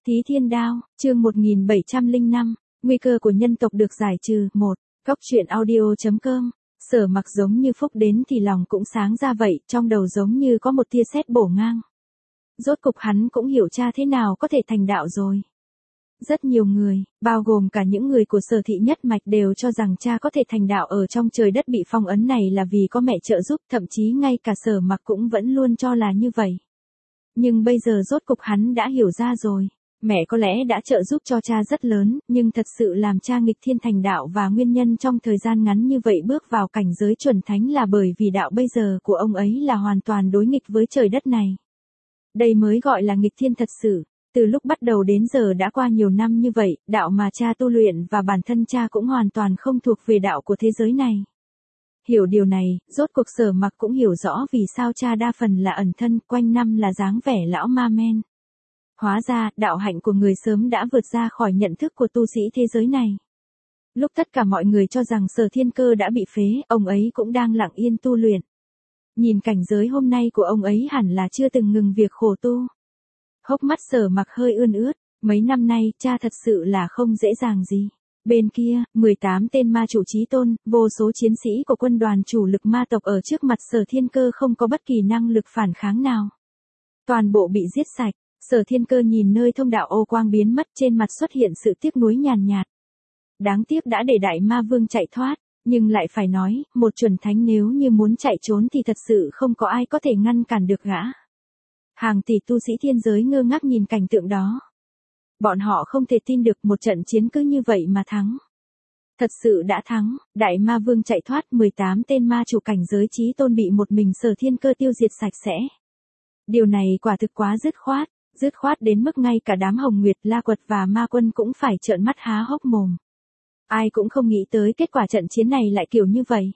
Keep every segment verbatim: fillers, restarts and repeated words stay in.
Thí Thiên Đao, chương một nghìn bảy trăm lẻ năm, nguy cơ của nhân tộc được giải trừ. Một. Góc truyện audio chấm com. Sở Mặc giống như phúc đến thì lòng cũng sáng ra vậy, trong đầu giống như có một tia sét bổ ngang. Rốt cục hắn cũng hiểu cha thế nào có thể thành đạo rồi. Rất nhiều người, bao gồm cả những người của Sở Thị Nhất Mạch đều cho rằng cha có thể thành đạo ở trong trời đất bị phong ấn này là vì có mẹ trợ giúp, thậm chí ngay cả Sở Mặc cũng vẫn luôn cho là như vậy. Nhưng bây giờ rốt cục hắn đã hiểu ra rồi. Mẹ có lẽ đã trợ giúp cho cha rất lớn, nhưng thật sự làm cha nghịch thiên thành đạo và nguyên nhân trong thời gian ngắn như vậy bước vào cảnh giới chuẩn thánh là bởi vì đạo bây giờ của ông ấy là hoàn toàn đối nghịch với trời đất này. Đây mới gọi là nghịch thiên thật sự. Từ lúc bắt đầu đến giờ đã qua nhiều năm như vậy, đạo mà cha tu luyện và bản thân cha cũng hoàn toàn không thuộc về đạo của thế giới này. Hiểu điều này, rốt cuộc Sở Mặc cũng hiểu rõ vì sao cha đa phần là ẩn thân, quanh năm là dáng vẻ lão ma men. Hóa ra, đạo hạnh của người sớm đã vượt ra khỏi nhận thức của tu sĩ thế giới này. Lúc tất cả mọi người cho rằng Sở Thiên Cơ đã bị phế, ông ấy cũng đang lặng yên tu luyện. Nhìn cảnh giới hôm nay của ông ấy hẳn là chưa từng ngừng việc khổ tu. Hốc mắt Sở Mặc hơi ươn ướt, mấy năm nay cha thật sự là không dễ dàng gì. Bên kia, mười tám tên ma chủ chí tôn, vô số chiến sĩ của quân đoàn chủ lực ma tộc ở trước mặt Sở Thiên Cơ không có bất kỳ năng lực phản kháng nào. Toàn bộ bị giết sạch. Sở Thiên Cơ nhìn nơi thông đạo ô quang biến mất, trên mặt xuất hiện sự tiếc nuối nhàn nhạt. Đáng tiếc đã để đại ma vương chạy thoát, nhưng lại phải nói, một chuẩn thánh nếu như muốn chạy trốn thì thật sự không có ai có thể ngăn cản được gã. Hàng tỷ tu sĩ thiên giới ngơ ngác nhìn cảnh tượng đó. Bọn họ không thể tin được một trận chiến cứ như vậy mà thắng. Thật sự đã thắng, đại ma vương chạy thoát, mười tám tên ma chủ cảnh giới chí tôn bị một mình Sở Thiên Cơ tiêu diệt sạch sẽ. Điều này quả thực quá dứt khoát. Dứt khoát đến mức ngay cả đám Hồng Nguyệt, La Quật và Ma Quân cũng phải trợn mắt há hốc mồm. Ai cũng không nghĩ tới kết quả trận chiến này lại kiểu như vậy.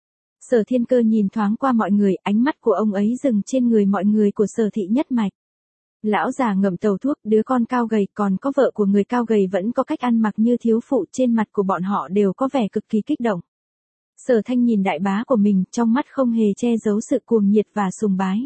Sở Thiên Cơ nhìn thoáng qua mọi người, ánh mắt của ông ấy dừng trên người mọi người của Sở Thị Nhất Mạch. Lão già ngậm tàu thuốc, đứa con cao gầy còn có vợ của người cao gầy vẫn có cách ăn mặc như thiếu phụ, trên mặt của bọn họ đều có vẻ cực kỳ kích động. Sở Thanh nhìn đại bá của mình, trong mắt không hề che giấu sự cuồng nhiệt và sùng bái.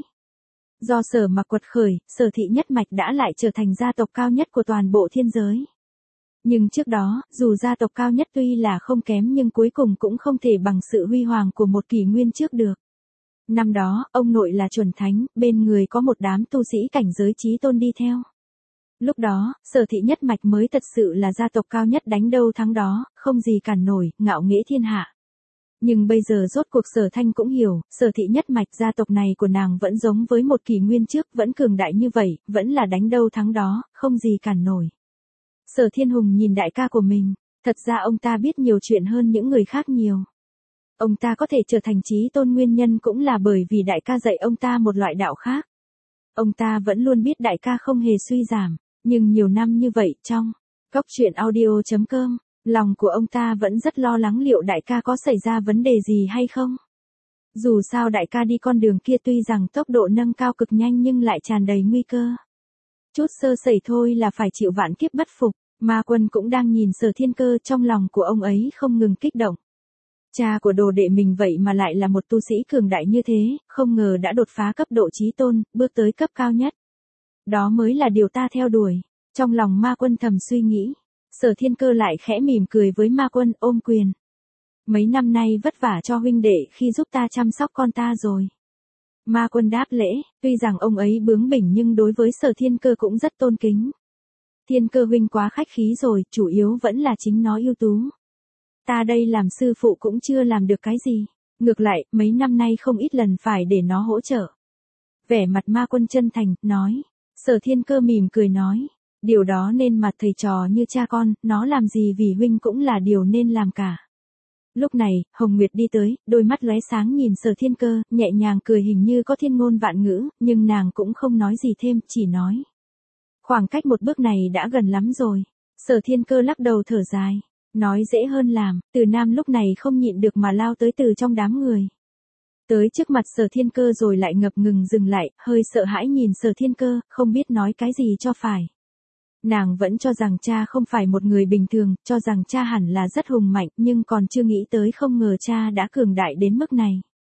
Do Sở Mặc quật khởi, Sở Thị Nhất Mạch đã lại trở thành gia tộc cao nhất của toàn bộ thiên giới. Nhưng trước đó, dù gia tộc cao nhất tuy là không kém nhưng cuối cùng cũng không thể bằng sự huy hoàng của một kỷ nguyên trước được. Năm đó, ông nội là chuẩn thánh, bên người có một đám tu sĩ cảnh giới chí tôn đi theo. Lúc đó, Sở Thị Nhất Mạch mới thật sự là gia tộc cao nhất, đánh đâu thắng đó, không gì cản nổi, ngạo nghễ thiên hạ. Nhưng bây giờ rốt cuộc Sở Thanh cũng hiểu, Sở Thị Nhất Mạch gia tộc này của nàng vẫn giống với một kỷ nguyên trước, vẫn cường đại như vậy, vẫn là đánh đâu thắng đó, không gì cản nổi. Sở Thiên Hùng nhìn đại ca của mình, thật ra ông ta biết nhiều chuyện hơn những người khác nhiều. Ông ta có thể trở thành chí tôn nguyên nhân cũng là bởi vì đại ca dạy ông ta một loại đạo khác. Ông ta vẫn luôn biết đại ca không hề suy giảm, nhưng nhiều năm như vậy trong góc truyện audio chấm com. Lòng của ông ta vẫn rất lo lắng liệu đại ca có xảy ra vấn đề gì hay không. Dù sao đại ca đi con đường kia tuy rằng tốc độ nâng cao cực nhanh nhưng lại tràn đầy nguy cơ. Chút sơ sẩy thôi là phải chịu vạn kiếp bất phục. Ma Quân cũng đang nhìn Sở Thiên Cơ, trong lòng của ông ấy không ngừng kích động. Cha của đồ đệ mình vậy mà lại là một tu sĩ cường đại như thế, không ngờ đã đột phá cấp độ chí tôn, bước tới cấp cao nhất. Đó mới là điều ta theo đuổi. Trong lòng Ma Quân thầm suy nghĩ. Sở Thiên Cơ lại khẽ mỉm cười với Ma Quân, ôm quyền. Mấy năm nay vất vả cho huynh đệ khi giúp ta chăm sóc con ta rồi. Ma Quân đáp lễ, tuy rằng ông ấy bướng bỉnh nhưng đối với Sở Thiên Cơ cũng rất tôn kính. Thiên Cơ huynh quá khách khí rồi, chủ yếu vẫn là chính nó ưu tú. Ta đây làm sư phụ cũng chưa làm được cái gì. Ngược lại, mấy năm nay không ít lần phải để nó hỗ trợ. Vẻ mặt Ma Quân chân thành, nói. Sở Thiên Cơ mỉm cười nói. Điều đó nên mặt thầy trò như cha con, nó làm gì vì huynh cũng là điều nên làm cả. Lúc này, Hồng Nguyệt đi tới, đôi mắt lóe sáng nhìn Sở Thiên Cơ, nhẹ nhàng cười hình như có thiên ngôn vạn ngữ, nhưng nàng cũng không nói gì thêm, chỉ nói. Khoảng cách một bước này đã gần lắm rồi. Sở Thiên Cơ lắc đầu thở dài. Nói dễ hơn làm, Từ Nam lúc này không nhịn được mà lao tới từ trong đám người. Tới trước mặt Sở Thiên Cơ rồi lại ngập ngừng dừng lại, hơi sợ hãi nhìn Sở Thiên Cơ, không biết nói cái gì cho phải. Nàng vẫn cho rằng cha không phải một người bình thường, cho rằng cha hẳn là rất hùng mạnh, nhưng còn chưa nghĩ tới không ngờ cha đã cường đại đến mức này.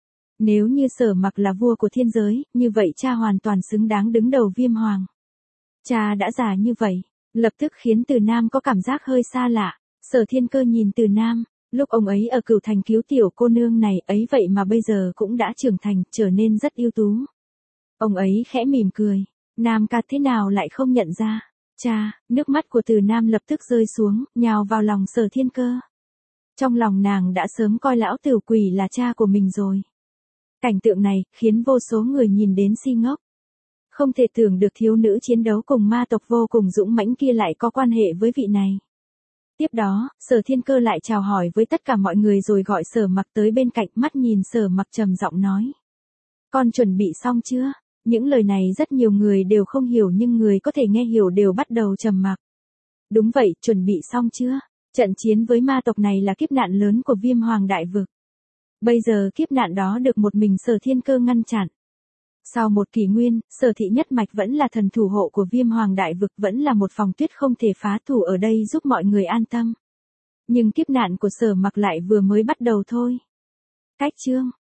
Nếu như Sở Mặc là vua của thiên giới, như vậy cha hoàn toàn xứng đáng đứng đầu Viêm Hoàng. Cha đã già như vậy, lập tức khiến Từ Nam có cảm giác hơi xa lạ. Sở Thiên Cơ nhìn Từ Nam, lúc ông ấy ở Cửu Thành cứu tiểu cô nương này ấy vậy mà bây giờ cũng đã trưởng thành, trở nên rất ưu tú. Ông ấy khẽ mỉm cười, Nam ca thế nào lại không nhận ra. Cha, nước mắt của Từ Nam lập tức rơi xuống, nhào vào lòng Sở Thiên Cơ. Trong lòng nàng đã sớm coi lão tử quỷ là cha của mình rồi. Cảnh tượng này khiến vô số người nhìn đến si ngốc. Không thể tưởng được thiếu nữ chiến đấu cùng ma tộc vô cùng dũng mãnh kia lại có quan hệ với vị này. Tiếp đó, Sở Thiên Cơ lại chào hỏi với tất cả mọi người rồi gọi Sở Mặc tới bên cạnh, mắt nhìn Sở Mặc trầm giọng nói. Con chuẩn bị xong chưa? Những lời này rất nhiều người đều không hiểu nhưng người có thể nghe hiểu đều bắt đầu trầm mặc. Đúng vậy, chuẩn bị xong chưa? Trận chiến với ma tộc này là kiếp nạn lớn của Viêm Hoàng Đại Vực. Bây giờ kiếp nạn đó được một mình Sở Thiên Cơ ngăn chặn. Sau một kỷ nguyên, Sở Thị Nhất Mạch vẫn là thần thủ hộ của Viêm Hoàng Đại Vực, vẫn là một phòng tuyết không thể phá thủ ở đây giúp mọi người an tâm. Nhưng kiếp nạn của Sở Mặc lại vừa mới bắt đầu thôi. Cách chương